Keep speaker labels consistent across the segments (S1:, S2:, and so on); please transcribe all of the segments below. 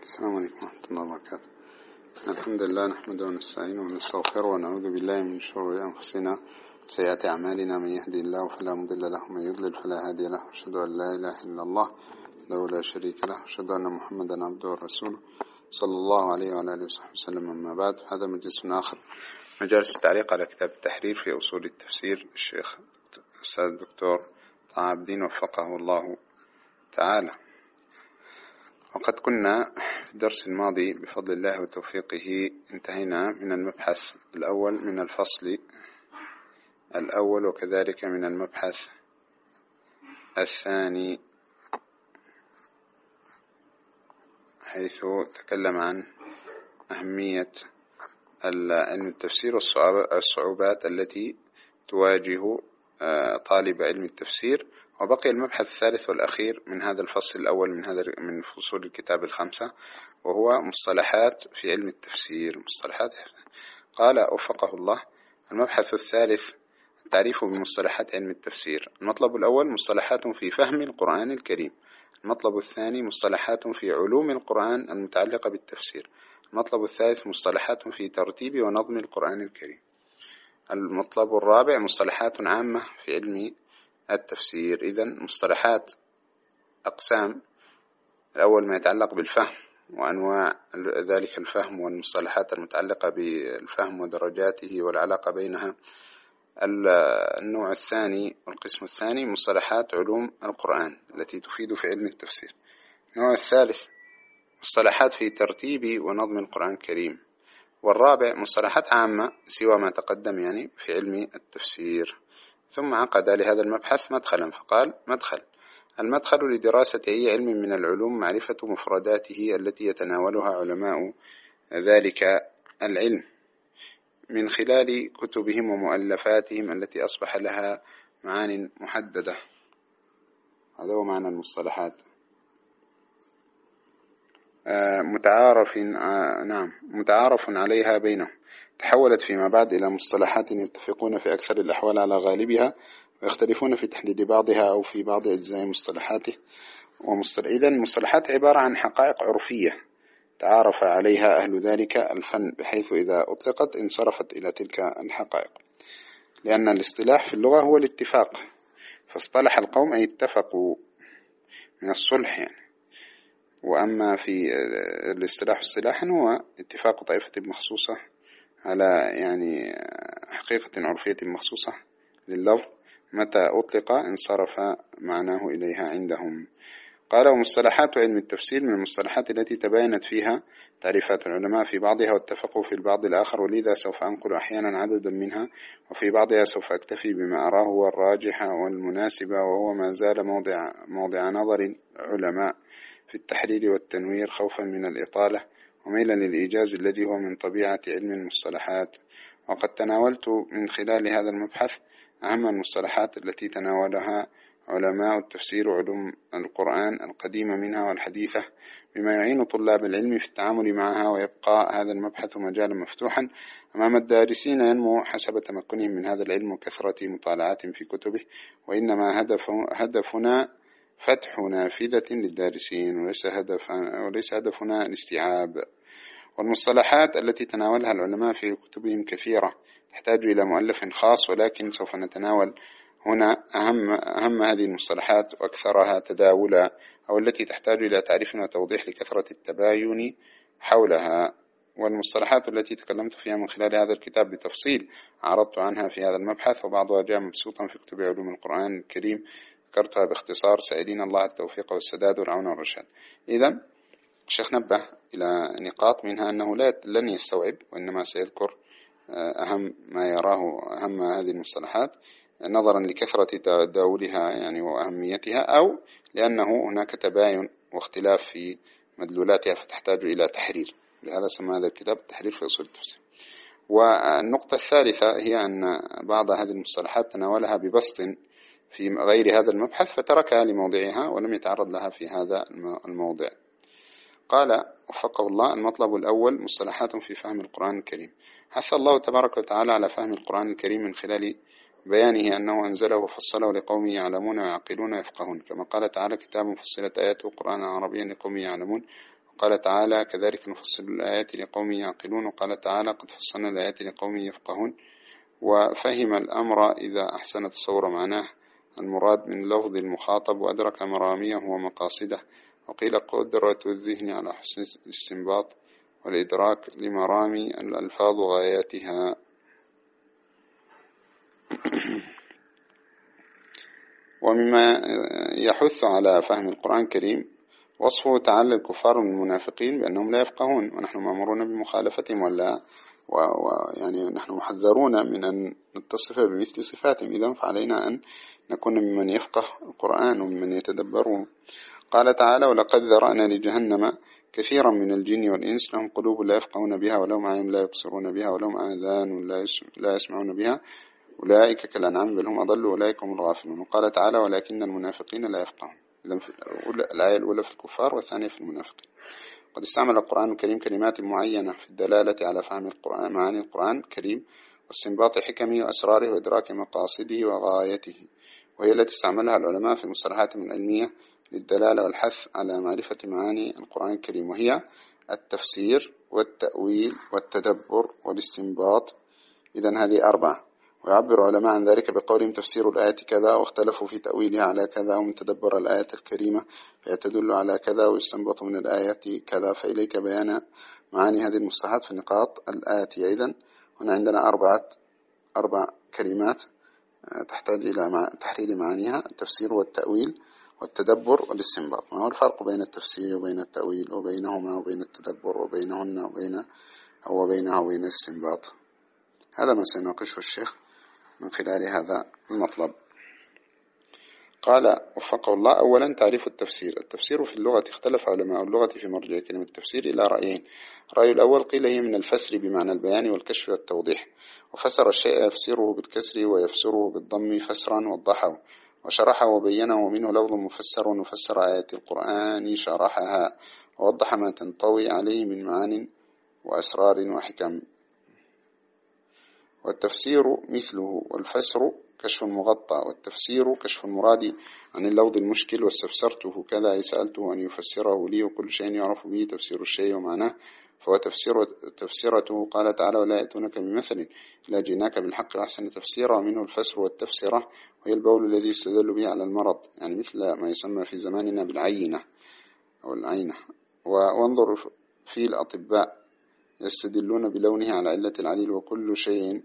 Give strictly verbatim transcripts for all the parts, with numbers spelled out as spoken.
S1: السلام عليكم ورحمة الله وبركاته. الحمد لله نحمده ونستعينه ونستغفره ونعوذ بالله من شرور أنفسنا وسيئات أعمالنا، من يهدي الله فلا مضل له ومن يضلل فلا هادي له، أشهد أن لا إله إلا الله وحده لا شريك له، أشهد أن محمدا عبده ورسوله صلى الله عليه وعلى آله وصحبه وسلم. أما بعد، هذا مجلس آخر مجالس التعليق على كتاب التحرير في أصول التفسير الشيخ الأستاذ الدكتور طه عابدين وفقه الله تعالى. وقد كنا في الدرس الماضي بفضل الله وتوفيقه انتهينا من المبحث الأول من الفصل الأول، وكذلك من المبحث الثاني، حيث تكلم عن أهمية علم التفسير والصعوبات التي تواجه طالب علم التفسير. وبقي المبحث الثالث والأخير من هذا الفصل الأول من هذا من فصول الكتاب الخمسة، وهو مصطلحات في علم التفسير. مصطلحات قال وفقه الله: المبحث الثالث التعريف بمصطلحات علم التفسير. المطلب الأول مصطلحات في فهم القرآن الكريم. المطلب الثاني مصطلحات في علوم القرآن المتعلقة بالتفسير. المطلب الثالث مصطلحات في ترتيب ونظم القرآن الكريم. المطلب الرابع مصطلحات عامة في علم التفسير. إذن مصطلحات أقسام: الأول ما يتعلق بالفهم وأنواع ذلك الفهم والمصطلحات المتعلقة بالفهم ودرجاته والعلاقة بينها. النوع الثاني والقسم الثاني مصطلحات علوم القرآن التي تفيد في علم التفسير. النوع الثالث مصطلحات في ترتيب ونظم القرآن الكريم. والرابع مصطلحات عامة سوى ما تقدم يعني في علم التفسير. ثم عقد لهذا المبحث مدخلا فقال: مدخل: المدخل لدراسة أي علم من العلوم معرفة مفرداته التي يتناولها علماء ذلك العلم من خلال كتبهم ومؤلفاتهم التي أصبح لها معان محددة. هذا هو معنى المصطلحات. متعارف نعم متعارف عليها بينهم، تحولت فيما بعد إلى مصطلحات يتفقون في أكثر الأحوال على غالبها ويختلفون في تحديد بعضها أو في بعض أجزاء مصطلحاته. ومصطلح إذن المصطلحات عبارة عن حقائق عرفية تعارف عليها أهل ذلك الفن، بحيث إذا أطلقت انصرفت إلى تلك الحقائق، لأن الاصطلاح في اللغة هو الاتفاق. فاصطلح القوم أي اتفقوا من الصلح يعني. وأما في الاصطلاح اصطلاحا هو اتفاق طائفة مخصوصة على يعني حقيقة عرفية مخصوصة لللفظ، متى أطلق انصرف معناه إليها عندهم. قال: ومصطلحات علم التفسير من المصطلحات التي تباينت فيها تعريفات العلماء في بعضها واتفقوا في البعض الآخر، ولذا سوف أنقل أحيانا عددا منها، وفي بعضها سوف أكتفي بما أراه هو الراجح والمناسب، وهو ما زال موضع, موضع نظر العلماء في التحرير والتنوير، خوفا من الإطالة وميلا للإيجاز الذي هو من طبيعة علم المصطلحات. وقد تناولت من خلال هذا المبحث أهم المصطلحات التي تناولها علماء التفسير وعلوم القرآن القديمة منها والحديثة، بما يعين طلاب العلم في التعامل معها. ويبقى هذا المبحث مجالا مفتوحا أمام الدارسين ينمو حسب تمكنهم من هذا العلم وكثرة مطالعات في كتبه، وإنما هدف هدفنا فتح نافذة للدارسين وليس هدفنا, وليس هدفنا الاستيعاب. والمصطلحات التي تناولها العلماء في كتبهم كثيرة تحتاج إلى مؤلف خاص، ولكن سوف نتناول هنا أهم, أهم هذه المصطلحات وأكثرها تداولا، أو التي تحتاج إلى تعريف وتوضيح لكثرة التباين حولها. والمصطلحات التي تكلمت فيها من خلال هذا الكتاب بتفصيل عرضت عنها في هذا المبحث، وبعضها جاء مبسوطا في كتب علوم القرآن الكريم، ذكرتها باختصار، سائلين الله التوفيق والسداد والعون والرشاد. إذن الشيخ نبه إلى نقاط منها أنه لا لن يستوعب، وإنما سيذكر أهم ما يراه أهم هذه المصطلحات نظرا لكثرة تداولها يعني وأهميتها، أو لأنه هناك تباين واختلاف في مدلولاتها فتحتاج إلى تحرير. لهذا سمى هذا الكتاب التحرير في أصول التفسير. والنقطة الثالثة هي أن بعض هذه المصطلحات تناولها ببسط في غير هذا المبحث فتركها لموضعها ولم يتعرض لها في هذا الموضع. قال وفقه الله: المطلب الأول مصطلحات في فهم القرآن الكريم. حث الله تبارك وتعالى على فهم القرآن الكريم من خلال بيانه أنه أنزله وفصله لقوم يعلمون ويعقلون ويفقهون، كما قال تعالى: كتاب فصلت آياته قرآنا عربيا لقوم يعلمون قال تعالى كذلك نفصل الآيات لقوم يعقلون. وقال تعالى قد فصلنا الآيات لقوم يفقهون. وفهم الأمر إذا أحسن تصور معناه المراد من لفظ المخاطب وأدرك مراميه ومقاصده. وقيل قدرة الذهن على حسن الاستنباط والإدراك لمرامي الألفاظ وغاياتها. ومما يحث على فهم القرآن الكريم وصفه تعالى الكفار من المنافقين بأنهم لا يفقهون، ونحن مأمورون بمخالفتهم، ولا ويعني نحن محذرون من أن نتصف بمثل صفاتهم. إذن فعلينا أن نكون ممن يفقه القرآن وممن يتدبره. قال تعالى ولقد ذرأنا لجهنم كثيرا من الجن والإنس لهم قلوب لا يفقهون بها ولهم أعين لا يبصرون بها ولهم آذان لا يسمعون بها أولئك كالأنعام بل هم أضل أولئك هم الغافلون. وقال تعالى ولكن المنافقين لا يفقهون. إذن الآية الأولى في الكفار والثانية في المنافقين. قد استعمل القرآن الكريم كلمات معينة في الدلالة على فهم القرآن معاني القرآن الكريم واستنباط حكمه وأسراره وإدراك مقاصده وغايته، وهي التي استعملها العلماء في مصطلحاتهم العلمية للدلالة والحث على معرفة معاني القرآن الكريم، وهي التفسير والتأويل والتدبر والاستنباط. إذن هذه أربعة. ويعبر علماء عن ذلك بقولهم تفسير الآية كذا واختلفوا في تأويلها على كذا، ومن تدبر الآية الكريمة فيتدل على كذا ويستنبط من الآية كذا. فإليك بيان معاني هذه المصطلحات في النقاط الآتية. إذن هنا عندنا أربعة أربع كلمات تحتاج إلى تحرير معانيها: التفسير والتأويل والتدبر والاستنباط. ما هو الفرق بين التفسير وبين التأويل وبينهما وبين التدبر وبينهن وبين أو بينها وبين الاستنباط؟ هذا ما سيناقشه الشيخ من خلال هذا المطلب. قال وفقه الله: أولا تعريف التفسير. التفسير في اللغة اختلف علماء اللغة في مرجع كلمة التفسير إلى رأيين. الرأي الأول قيل هي من الفسر بمعنى البيان والكشف والتوضيح، وفسر الشيء يفسره بالكسر ويفسره بالضم فسرا وضحه وشرحه وبينه، ومنه لفظ مفسر وفسر آيات القرآن شرحها ووضح ما تنطوي عليه من معان وأسرار وحكم. والتفسير مثله، والفسر كشف المغطى، والتفسير كشف المراد عن اللفظ المشكل. واستفسرته كذا أي سألته أن يفسره لي، وكل شيء يعرف به تفسير الشيء ومعناه فهو تفسير تفسيرته. قال تعالى: ولا يأتونك بمثل إلا جئناك بالحق وأحسن تفسيرا. ومنه الفسر والتفسيرة، وهي البول الذي يستدل به على المرض، يعني مثل ما يسمى في زماننا بالعينة أو العينة. وانظر في الأطباء يستدلون بلونه على علة العليل، وكل شيء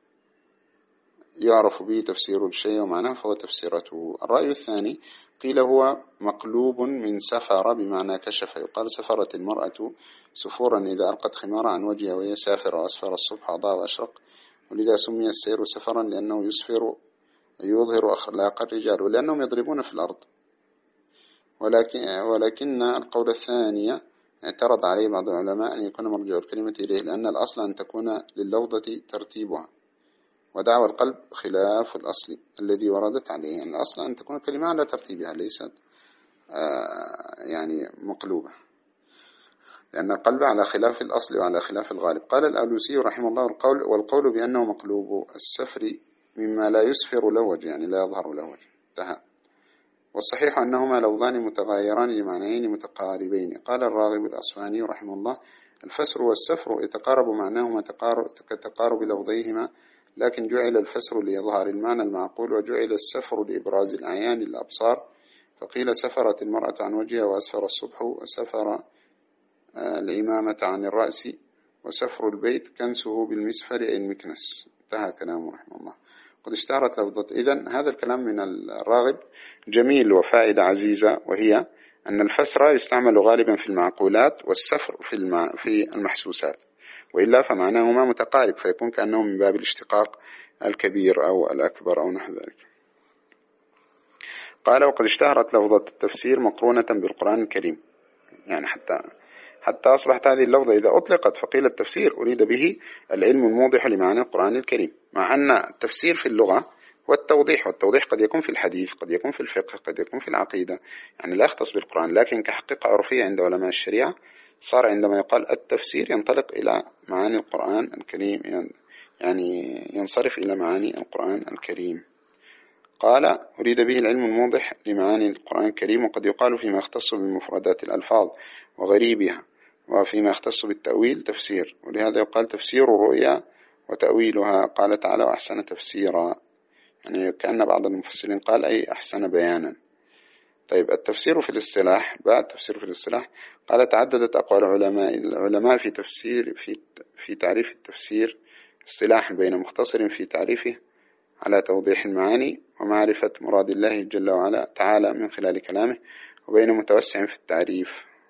S1: يعرف به تفسير الشيء ومعناه فهو تفسيرته. الرأي الثاني قيل هو مقلوب من سفر بمعنى كشف، يقال سفرت المرأة سفورا إذا ألقت خمارا عن وجهها وهي سافرة، وأسفر الصبح أضاء وأشرق، ولذا سمي السير سفرا لأنه يسفر يظهر أخلاق الرجال ولأنهم يضربون في الأرض. ولكن, ولكن القول الثاني اعترض عليه بعض العلماء أن يكون مرجع الكلمة إليه، لأن الأصل أن تكون لللفظة ترتيبها، ودعوى القلب خلاف الأصل الذي وردت عليه. يعني الأصل أن تكون الكلمة على ترتيبها ليست آه يعني مقلوبة، لأن القلب على خلاف الأصل وعلى خلاف الغالب. قال الألوسي رحمه الله: القول والقول بأنه مقلوب السفر مما لا يسفر له وجه، يعني لا يظهر له وجه. انتهى. والصحيح أنهما لفظان متغايران لمعنيين متقاربين. قال الراغب الأصفهاني رحمه الله: الفسر والسفر يتقارب معناهما كتقارب لفظيهما، لكن جعل الفسر ليظهر المعنى المعقول، وجعل السفر لإبراز الأعيان الأبصار. فقيل سفرت المرأة عن وجهها، وأسفر الصبح، وسفر الإمامة عن الرأس، وسفر البيت كنسه بالمسفر أي المكنس. انتهى كلامه رحمه الله. قد اشتهرت لفظة. إذن هذا الكلام من الراغب جميل وفائدة عزيزة، وهي أن الفسر يستعمل غالبا في المعقولات والسفر في في المحسوسات، وإلا فمعناهما متقارب، فيكون كأنه من باب الاشتقاق الكبير أو الأكبر أو نحو ذلك. قال: وقد اشتهرت لفظة التفسير مقرونة بالقرآن الكريم، يعني حتى حتى أصبحت هذه اللفظة إذا أطلقت فقيل التفسير أريد به العلم الموضح لمعنى القرآن الكريم، مع أن التفسير في اللغة والتوضيح، والتوضيح قد يكون في الحديث، قد يكون في الفقه، قد يكون في العقيدة، يعني لا يختص بالقرآن. لكن كحقيقة عرفية عند علماء الشريعة صار عندما يقال التفسير ينطلق إلى معاني القرآن الكريم، يعني ينصرف إلى معاني القرآن الكريم. قال: أريد به العلم الموضح لمعاني القرآن الكريم. وقد يقال فيما يختص بمفردات الألفاظ وغريبها، وفيما يختص بالتأويل تفسير، ولهذا يقال تفسير الرؤيا وتأويلها. قال تعالى وأحسن تفسيرا، يعني كأن بعض المفسرين قال أي أحسن بيانا. طيب التفسير في الاصطلاح، بعد التفسير في الاصطلاح قال تعددت أقوال العلماء العلماء في تفسير في في تعريف التفسير اصطلاحا بين مختصر في تعريفه على توضيح المعاني ومعرفة مراد الله جل وعلا تعالى من خلال كلامه، وبين متوسع في التعريف.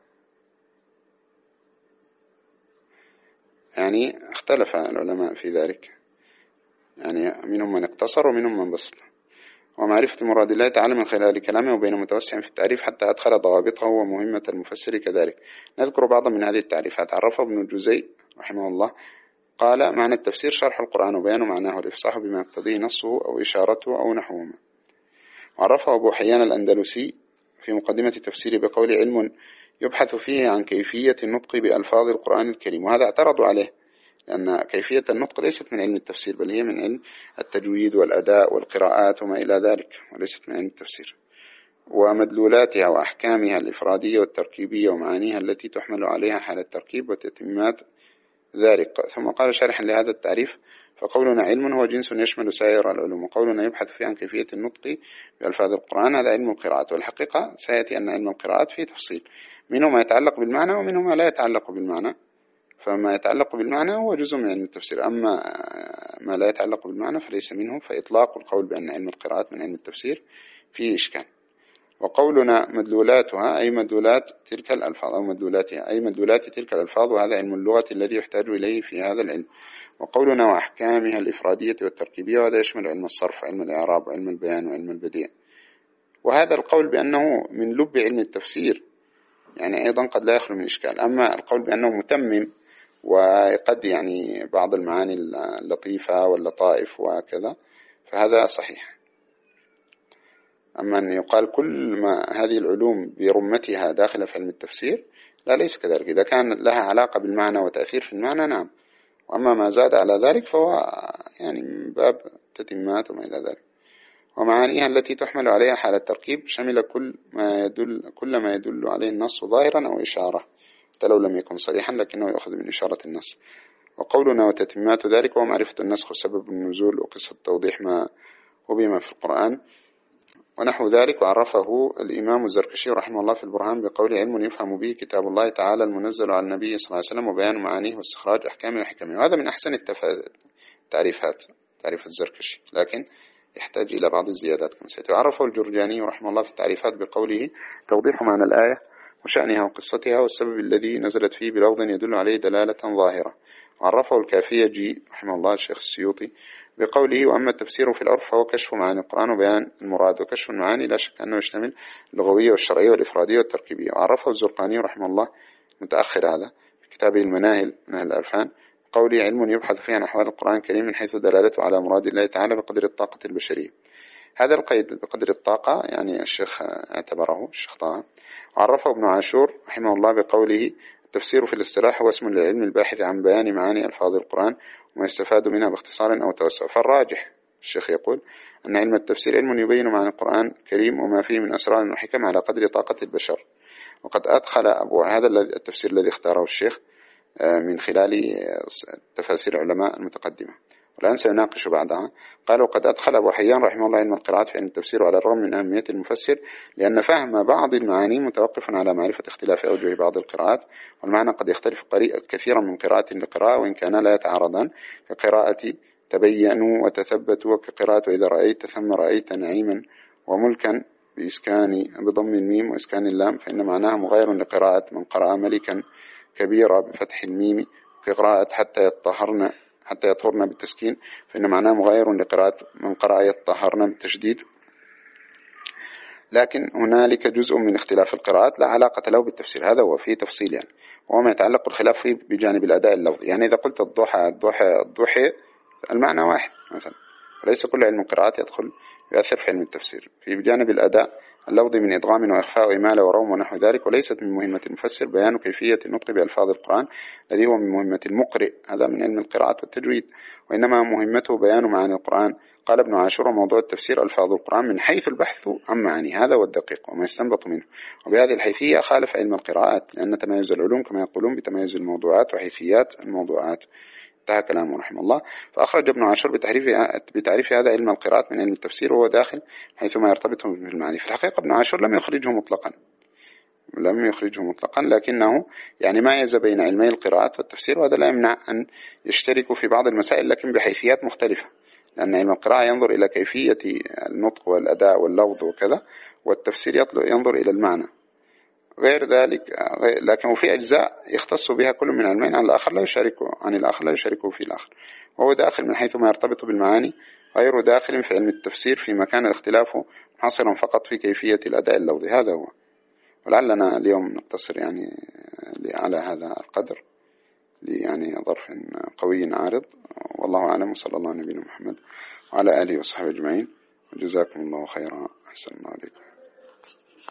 S1: يعني اختلف العلماء في ذلك، يعني منهم من اقتصر ومنهم من بسط. ومعرفة مراد الله تعالى من خلال كلامه، وبين متوسع في التعريف حتى أدخل ضوابطه ومهمة المفسر كذلك. نذكر بعضا من هذه التعريفات. عرفه ابن الجزي رحمه الله قال معنى التفسير شرح القرآن وبيان معناه والإفصاح بما يقتضيه نصه أو إشارته أو نحوهما. وعرفه أبو حيان الأندلسي في مقدمة تفسيره بقول علم يبحث فيه عن كيفية النطق بألفاظ القرآن الكريم. وهذا اعترضوا عليه، لأن كيفية النطق ليست من علم التفسير، بل هي من علم التجويد والأداء والقراءات وما إلى ذلك، وليست من علم التفسير. ومدلولاتها وأحكامها الإفرادية والتركيبية ومعانيها التي تحمل عليها حال التركيب وتتمات ذلك. ثم قال شارحا لهذا التعريف فقولنا علم هو جنس يشمل سائر العلوم، وقولنا يبحث فيه عن كيفية النطق بألفاظ القرآن هذا علم القراءات. والحقيقة سيأتي أن علم القراءات فيه تفصيل، منه ما يتعلق بالمعنى ومنه ما لا يتعلق بالمعنى. فما يتعلق بالمعنى هو جزء من علم التفسير، أما ما لا يتعلق بالمعنى فليس منه، فإطلاق القول بأن علم القراءات من علم التفسير فيه إشكال. وقولنا مدلولاتها أي مدلولات تلك الألفاظ أو مدلولاتها أي مدلولات تلك الألفاظ، وهذا علم اللغة الذي يحتاج إليه في هذا العلم. وقولنا وأحكامها الإفرادية والتركيبية، وهذا يشمل علم الصرف وعلم الإعراب وعلم البيان وعلم البديع. وهذا القول بأنه من لب علم التفسير يعني أيضا قد لا يخلو من إشكال. أما القول بأنه متمم وقد يعني بعض المعاني اللطيفة واللطائف وكذا فهذا صحيح. أما أن يقال كل ما هذه العلوم برمتها داخلة في علم التفسير لا، ليس كذلك. إذا كان لها علاقة بالمعنى وتأثير في المعنى نعم، وأما ما زاد على ذلك فهو يعني من باب تتمات وما إلى ذلك. ومعانيها التي تحمل عليها حال التركيب شمل كل ما يدل كل ما يدل عليه النص ظاهرا أو إشارة، حتى لو لم يكن صريحا لكنه يأخذ من إشارة النص. وقولنا وتتمات ذلك هو معرفة النسخ وسبب النزول وقصة توضيح ما وبما في القرآن ونحو ذلك. وعرفه الإمام الزركشي رحمه الله في البرهان بقول علم يفهم به كتاب الله تعالى المنزل على النبي صلى الله عليه وسلم وبيان معانيه واستخراج أحكامه وحكمه. وهذا من أحسن التعريفات تعريف الزركشي، لكن يحتاج إلى بعض الزيادات كما سيأتي. وعرفه الجرجاني رحمه الله في التعريفات بقوله توضيح معنى الآية وشأنها وقصتها والسبب الذي نزلت فيه بلفظ يدل عليه دلالة ظاهرة. وعرفه الكافيجي رحمه الله الشيخ السيوطي بقوله وأما التفسير في العرف فهو كشف معاني القرآن وبيان المراد. وكشف المعاني لا شك أنه يشتمل اللغوية والشرعية والإفرادية والتركيبية. وعرفه الزرقاني رحمه الله متأخر هذا في كتابه المناهل مناهل الألفان قولي علم يبحث فيه عن أحوال القرآن الكريم من حيث دلالته على مراد الله تعالى بقدر الطاقة البشرية. هذا القيد بقدر الطاقة يعني الشيخ اعتبره الشيخ طه. وعرفه ابن عاشور رحمه الله بقوله التفسير في الاصطلاح هو اسم للعلم الباحث عن بيان معاني ألفاظ القرآن وما يستفاد منها باختصار أو توسع. فالراجح الشيخ يقول أن علم التفسير علم يبين معاني القرآن الكريم وما فيه من أسرار وحكم على قدر طاقة البشر. وقد أدخل أبو هذا التفسير الذي اختاره الشيخ من خلال تفاسير علماء المتقدمة، والآن سيناقش بعدها. قال وقد أدخل أبو حيان رحمه الله علم القراءات في علم التفسير، وعلى الرغم من أهمية المفسر لأن فهم بعض المعاني متوقف على معرفة اختلاف أوجه بعض القراءات، والمعنى قد يختلف كثيرا من قراءة لقراءة وإن كان لا يتعارضان، كقراءة تبينوا وتثبتوا، وكقراءة إذا رأيت ثم رأيت نعيما وملكا بإسكان بضم الميم وإسكان اللام، فإن معناها مغاير لقراءة من قرأ ملكا كبيرة بفتح الميم، كقراءة حتى يطهرن حتى يطهرن بالتسكين، فإن معناه مغاير لقراءة من قرأ يطهرن بالتشديد. لكن هنالك جزء من اختلاف القراءات لا علاقة له بالتفسير، هذا هو فيه تفصيل يعني، وهو ما يتعلق بالخلاف فيه بجانب الأداء اللفظي. يعني إذا قلت الضحى الضحى الضحى المعنى واحد مثلا، فليس كل علم القراءات يدخل يؤثر في علم التفسير. في بجانب الأداء اللفظ من إدغام وإخفاء وإمالة وروم ونحو ذلك، وليست من مهمة المفسر بيان كيفية النطق بألفاظ القرآن الذي هو من مهمة المقرئ، هذا من علم القراءة والتجويد، وإنما مهمته بيان معاني القرآن. قال ابن عاشور: موضوع التفسير ألفاظ القرآن من حيث البحث عن معاني، هذا هو الدقيق وما يستنبط منه، وبهذه الحيثية خالف علم القراءات، لأن تميز العلوم كما يقولون بتميز الموضوعات وحيثيات الموضوعات. انتهى كلامه رحمه الله. فأخرج ابن عاشور بتعريف بتعريف هذا علم القراءات من علم التفسير، وهو داخل حيثما يرتبط بالمعاني. في الحقيقة ابن عاشور لم يخرجه مطلقا لم يخرجه مطلقا لكنه يعني ميز بين علمي القراءات والتفسير، وهذا لا يمنع أن يشتركوا في بعض المسائل لكن بحيثيات مختلفة، لأن علم القراءة ينظر إلى كيفية النطق والأداء واللفظ وكذا، والتفسير ينظر إلى المعنى غير ذلك. لكن في أجزاء يختص بها كل من علمين عن الآخر لا يشاركه عن الآخر لا يشاركه في الآخر، وهو داخل من حيث ما يرتبط بالمعاني، غير داخل في علم التفسير فيما كان الاختلاف حاصرا فقط في كيفية الأداء اللفظي. هذا هو. ولعلنا اليوم نقتصر يعني على هذا القدر يعني ظرف قوي عارض، والله أعلم، وصلى الله على نبينا محمد وعلى آله وصحبه أجمعين، وجزاكم الله خيرا. أحسن الله عليكم.